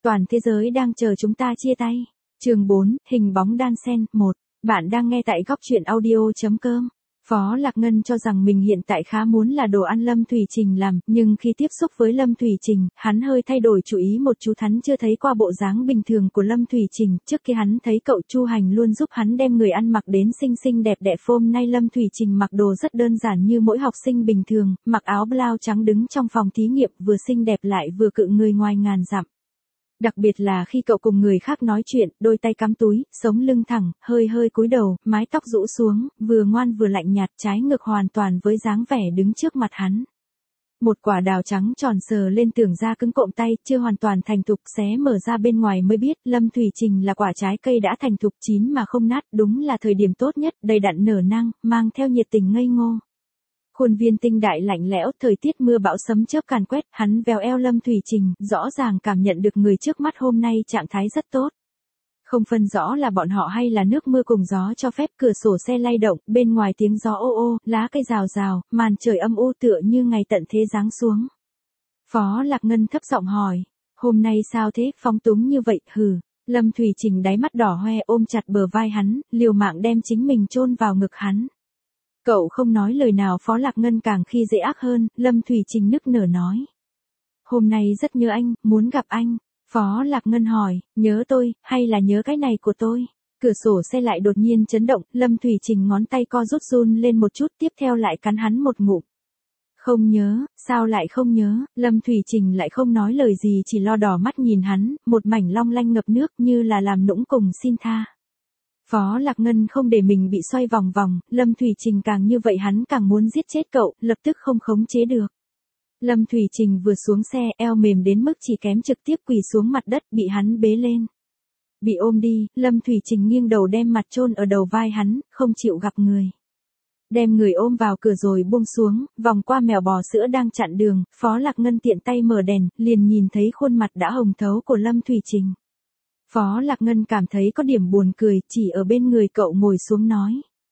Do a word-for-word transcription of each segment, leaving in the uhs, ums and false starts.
Toàn thế giới đang chờ chúng ta chia tay. Chương bốn, hình bóng đan xen. Một. Bạn đang nghe tại góc truyện audio chấm com. Phó Lạc Ngân cho rằng mình hiện tại khá muốn là đồ ăn Lâm Thủy Trình làm, nhưng khi tiếp xúc với Lâm Thủy Trình, hắn hơi thay đổi chủ ý một chút. Hắn chưa thấy qua bộ dáng bình thường của Lâm Thủy Trình, trước khi hắn thấy cậu Chu Hành luôn giúp hắn đem người ăn mặc đến xinh xinh đẹp đẹp. Hôm nay Lâm Thủy Trình mặc đồ rất đơn giản như mỗi học sinh bình thường, mặc áo blau trắng đứng trong phòng thí nghiệm, vừa xinh đẹp lại vừa cự người ngoài ngàn dặm. Đặc biệt là khi cậu cùng người khác nói chuyện, đôi tay cắm túi, sống lưng thẳng, hơi hơi cúi đầu, mái tóc rũ xuống, vừa ngoan vừa lạnh nhạt, trái ngược hoàn toàn với dáng vẻ đứng trước mặt hắn. Một quả đào trắng tròn sờ lên tưởng da cứng cộm tay, chưa hoàn toàn thành thục, xé mở ra bên ngoài mới biết, Lâm Thủy Trình là quả trái cây đã thành thục, chín mà không nát, đúng là thời điểm tốt nhất, đầy đặn nở năng, mang theo nhiệt tình ngây ngô. Khuôn viên tinh đại lạnh lẽo, thời tiết mưa bão sấm chớp càn quét, hắn vèo eo Lâm Thủy Trình, rõ ràng cảm nhận được người trước mắt hôm nay trạng thái rất tốt. Không phân rõ là bọn họ hay là nước mưa cùng gió cho phép, cửa sổ xe lay động, bên ngoài tiếng gió ô ô, lá cây rào rào, màn trời âm u tựa như ngày tận thế giáng xuống. Phó Lạc Ngân thấp giọng hỏi, hôm nay sao thế, phóng túng như vậy, hừ. Lâm Thủy Trình đáy mắt đỏ hoe ôm chặt bờ vai hắn, liều mạng đem chính mình chôn vào ngực hắn. Cậu không nói lời nào. Phó Lạc Ngân càng khi dễ ác hơn, Lâm Thủy Trình nức nở nói. Hôm nay rất nhớ anh, muốn gặp anh. Phó Lạc Ngân hỏi, nhớ tôi, hay là nhớ cái này của tôi? Cửa sổ xe lại đột nhiên chấn động, Lâm Thủy Trình ngón tay co rút run lên một chút, tiếp theo lại cắn hắn một ngụm. Không nhớ, sao lại không nhớ? Lâm Thủy Trình lại không nói lời gì, chỉ lo đỏ mắt nhìn hắn, một mảnh long lanh ngập nước như là làm nũng cùng xin tha. Phó Lạc Ngân không để mình bị xoay vòng vòng, Lâm Thủy Trình càng như vậy hắn càng muốn giết chết cậu, lập tức không khống chế được. Lâm Thủy Trình vừa xuống xe, eo mềm đến mức chỉ kém trực tiếp quỳ xuống mặt đất, bị hắn bế lên. Bị ôm đi, Lâm Thủy Trình nghiêng đầu đem mặt chôn ở đầu vai hắn, không chịu gặp người. Đem người ôm vào cửa rồi buông xuống, vòng qua mèo bò sữa đang chặn đường, Phó Lạc Ngân tiện tay mở đèn, liền nhìn thấy khuôn mặt đã hồng thấu của Lâm Thủy Trình. Phó Lạc Ngân cảm thấy có điểm buồn cười, chỉ ở bên người cậu ngồi xuống nói.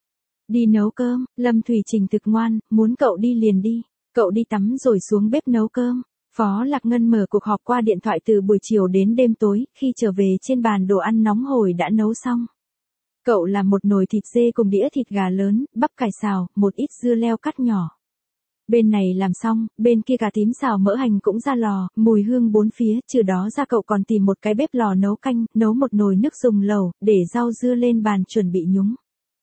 Đi nấu cơm. Lâm Thủy Trình thực ngoan, muốn cậu đi liền đi. Cậu đi tắm rồi xuống bếp nấu cơm. Phó Lạc Ngân mở cuộc họp qua điện thoại từ buổi chiều đến đêm tối, khi trở về trên bàn đồ ăn nóng hổi đã nấu xong. Cậu làm một nồi thịt dê cùng đĩa thịt gà lớn, bắp cải xào, một ít dưa leo cắt nhỏ. Bên này làm xong, bên kia cà tím xào mỡ hành cũng ra lò, mùi hương bốn phía, trừ đó ra cậu còn tìm một cái bếp lò nấu canh, nấu một nồi nước dùng lẩu, để rau dưa lên bàn chuẩn bị nhúng.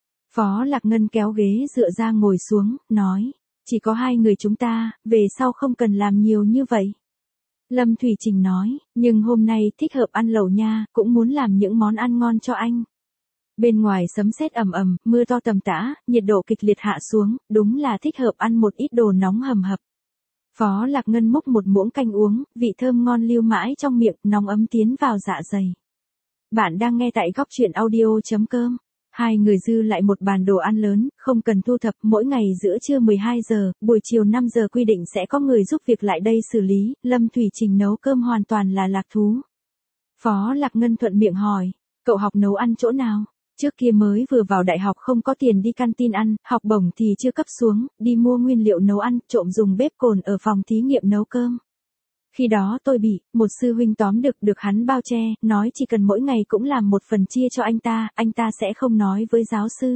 Phó Lạc Ngân kéo ghế dựa ra ngồi xuống, nói, chỉ có hai người chúng ta, về sau không cần làm nhiều như vậy. Lâm Thủy Trình nói, nhưng hôm nay thích hợp ăn lẩu nha, cũng muốn làm những món ăn ngon cho anh. Bên ngoài sấm sét ầm ầm, mưa to tầm tã, nhiệt độ kịch liệt hạ xuống, đúng là thích hợp ăn một ít đồ nóng hầm hập. Phó Lạc Ngân múc một muỗng canh uống, vị thơm ngon lưu mãi trong miệng, nóng ấm tiến vào dạ dày. Bạn đang nghe tại góc truyện audio chấm com. Hai người dư lại một bàn đồ ăn lớn, không cần thu thập, mỗi ngày giữa trưa mười hai giờ, buổi chiều năm giờ quy định sẽ có người giúp việc lại đây xử lý, Lâm Thủy Trình nấu cơm hoàn toàn là lạc thú. Phó Lạc Ngân thuận miệng hỏi, cậu học nấu ăn chỗ nào? Trước kia mới vừa vào đại học không có tiền đi canteen ăn, học bổng thì chưa cấp xuống, đi mua nguyên liệu nấu ăn, trộm dùng bếp cồn ở phòng thí nghiệm nấu cơm. Khi đó tôi bị, một sư huynh tóm được, được hắn bao che, nói chỉ cần mỗi ngày cũng làm một phần chia cho anh ta, anh ta sẽ không nói với giáo sư.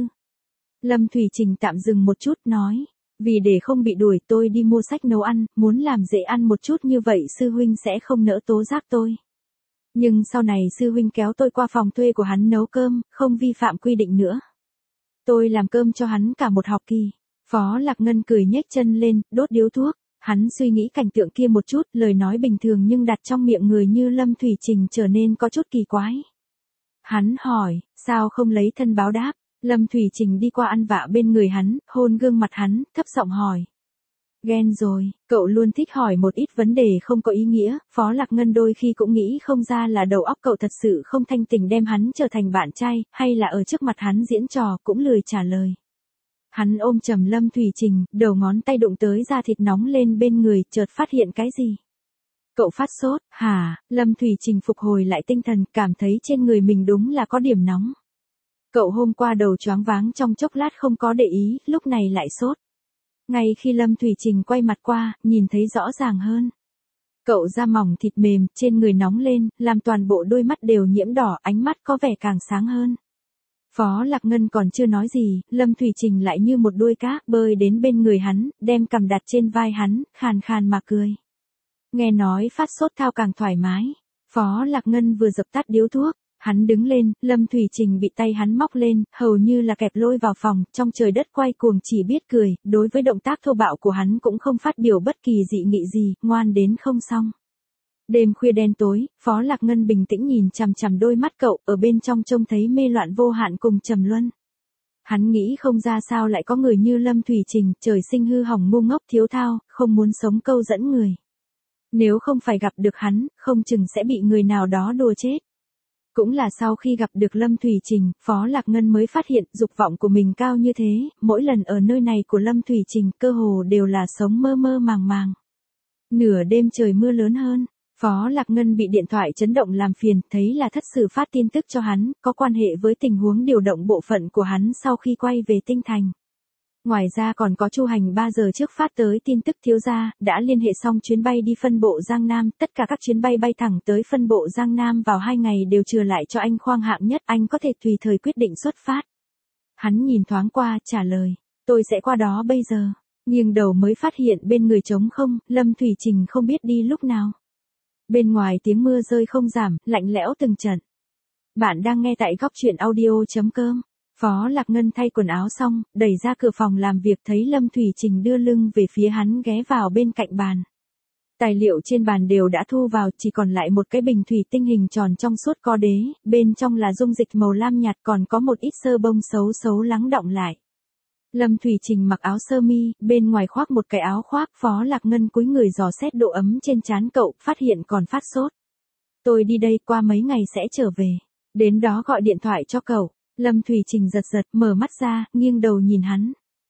Lâm Thủy Trình tạm dừng một chút, nói, vì để không bị đuổi tôi đi mua sách nấu ăn, muốn làm dễ ăn một chút như vậy sư huynh sẽ không nỡ tố giác tôi. Nhưng sau này sư huynh kéo tôi qua phòng thuê của hắn nấu cơm, không vi phạm quy định nữa. Tôi làm cơm cho hắn cả một học kỳ. Phó Lạc Ngân cười nhếch chân lên, đốt điếu thuốc. Hắn suy nghĩ cảnh tượng kia một chút, lời nói bình thường nhưng đặt trong miệng người như Lâm Thủy Trình trở nên có chút kỳ quái. Hắn hỏi, sao không lấy thân báo đáp? Lâm Thủy Trình đi qua ăn vạ bên người hắn, hôn gương mặt hắn, thấp giọng hỏi. Ghen rồi, cậu luôn thích hỏi một ít vấn đề không có ý nghĩa, Phó Lạc Ngân đôi khi cũng nghĩ không ra là đầu óc cậu thật sự không thanh tỉnh đem hắn trở thành bạn trai, hay là ở trước mặt hắn diễn trò, cũng lười trả lời. Hắn ôm chầm Lâm Thủy Trình, đầu ngón tay đụng tới da thịt nóng lên bên người, chợt phát hiện cái gì? Cậu phát sốt, hả? Lâm Thủy Trình phục hồi lại tinh thần, cảm thấy trên người mình đúng là có điểm nóng. Cậu hôm qua đầu choáng váng trong chốc lát không có để ý, lúc này lại sốt. Ngay khi Lâm Thủy Trình quay mặt qua, nhìn thấy rõ ràng hơn. Cậu da mỏng thịt mềm, trên người nóng lên, làm toàn bộ đôi mắt đều nhiễm đỏ, ánh mắt có vẻ càng sáng hơn. Phó Lạc Ngân còn chưa nói gì, Lâm Thủy Trình lại như một đuôi cá bơi đến bên người hắn, đem cằm đặt trên vai hắn, khàn khàn mà cười. Nghe nói phát sốt thao càng thoải mái. Phó Lạc Ngân vừa dập tắt điếu thuốc, hắn đứng lên, Lâm Thủy Trình bị tay hắn móc lên, hầu như là kẹp lôi vào phòng, trong trời đất quay cuồng chỉ biết cười, đối với động tác thô bạo của hắn cũng không phát biểu bất kỳ dị nghị gì, ngoan đến không xong. Đêm khuya đen tối, Phó Lạc Ngân bình tĩnh nhìn chằm chằm đôi mắt cậu, ở bên trong trông thấy mê loạn vô hạn cùng trầm luân. Hắn nghĩ không ra sao lại có người như Lâm Thủy Trình, trời sinh hư hỏng ngu ngốc thiếu thao, không muốn sống câu dẫn người. Nếu không phải gặp được hắn, không chừng sẽ bị người nào đó đùa chết. Cũng là sau khi gặp được Lâm Thủy Trình, Phó Lạc Ngân mới phát hiện dục vọng của mình cao như thế, mỗi lần ở nơi này của Lâm Thủy Trình cơ hồ đều là sống mơ mơ màng màng. Nửa đêm trời mưa lớn hơn, Phó Lạc Ngân bị điện thoại chấn động làm phiền, thấy là thất sự phát tin tức cho hắn, có quan hệ với tình huống điều động bộ phận của hắn sau khi quay về Tinh Thành. Ngoài ra còn có Chu Hành ba giờ trước phát tới tin tức thiếu gia, đã liên hệ xong chuyến bay đi phân bộ Giang Nam, tất cả các chuyến bay bay thẳng tới phân bộ Giang Nam vào hai ngày đều trừ lại cho anh khoang hạng nhất, anh có thể tùy thời quyết định xuất phát. Hắn nhìn thoáng qua, trả lời, tôi sẽ qua đó bây giờ, nghiêng đầu mới phát hiện bên người trống không, Lâm Thủy Trình không biết đi lúc nào. Bên ngoài tiếng mưa rơi không giảm, lạnh lẽo từng trận. Bạn đang nghe tại góc truyện audio chấm com. Phó Lạc Ngân thay quần áo xong, đẩy ra cửa phòng làm việc thấy Lâm Thủy Trình đưa lưng về phía hắn ghé vào bên cạnh bàn. Tài liệu trên bàn đều đã thu vào, chỉ còn lại một cái bình thủy tinh hình tròn trong suốt có đế, bên trong là dung dịch màu lam nhạt còn có một ít sơ bông xấu xấu lắng đọng lại. Lâm Thủy Trình mặc áo sơ mi, bên ngoài khoác một cái áo khoác, Phó Lạc Ngân cúi người dò xét độ ấm trên trán cậu, phát hiện còn phát sốt. Tôi đi đây, qua mấy ngày sẽ trở về. Đến đó gọi điện thoại cho cậu. Lâm Thủy Trình giật giật, mở mắt ra, nghiêng đầu nhìn hắn.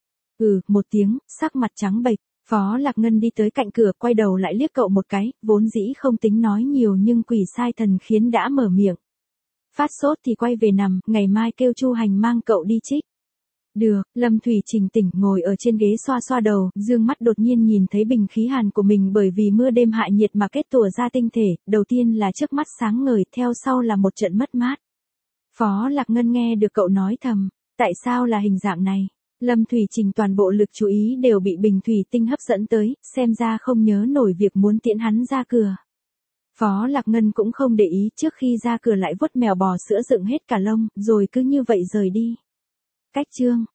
Ừ, một tiếng, sắc mặt trắng bệch. Phó Lạc Ngân đi tới cạnh cửa, quay đầu lại liếc cậu một cái, vốn dĩ không tính nói nhiều nhưng quỷ sai thần khiến đã mở miệng. Phát sốt thì quay về nằm, ngày mai kêu Chu Hành mang cậu đi trích. Được, Lâm Thủy Trình tỉnh ngồi ở trên ghế xoa xoa đầu, dương mắt đột nhiên nhìn thấy bình khí hàn của mình bởi vì mưa đêm hại nhiệt mà kết tủa ra tinh thể, đầu tiên là trước mắt sáng ngời, theo sau là một trận mất mát. Phó Lạc Ngân nghe được cậu nói thầm, tại sao là hình dạng này? Lâm Thủy Trình toàn bộ lực chú ý đều bị bình thủy tinh hấp dẫn tới, xem ra không nhớ nổi việc muốn tiễn hắn ra cửa. Phó Lạc Ngân cũng không để ý, trước khi ra cửa lại vuốt mèo bò sữa dựng hết cả lông, rồi cứ như vậy rời đi. Cách chương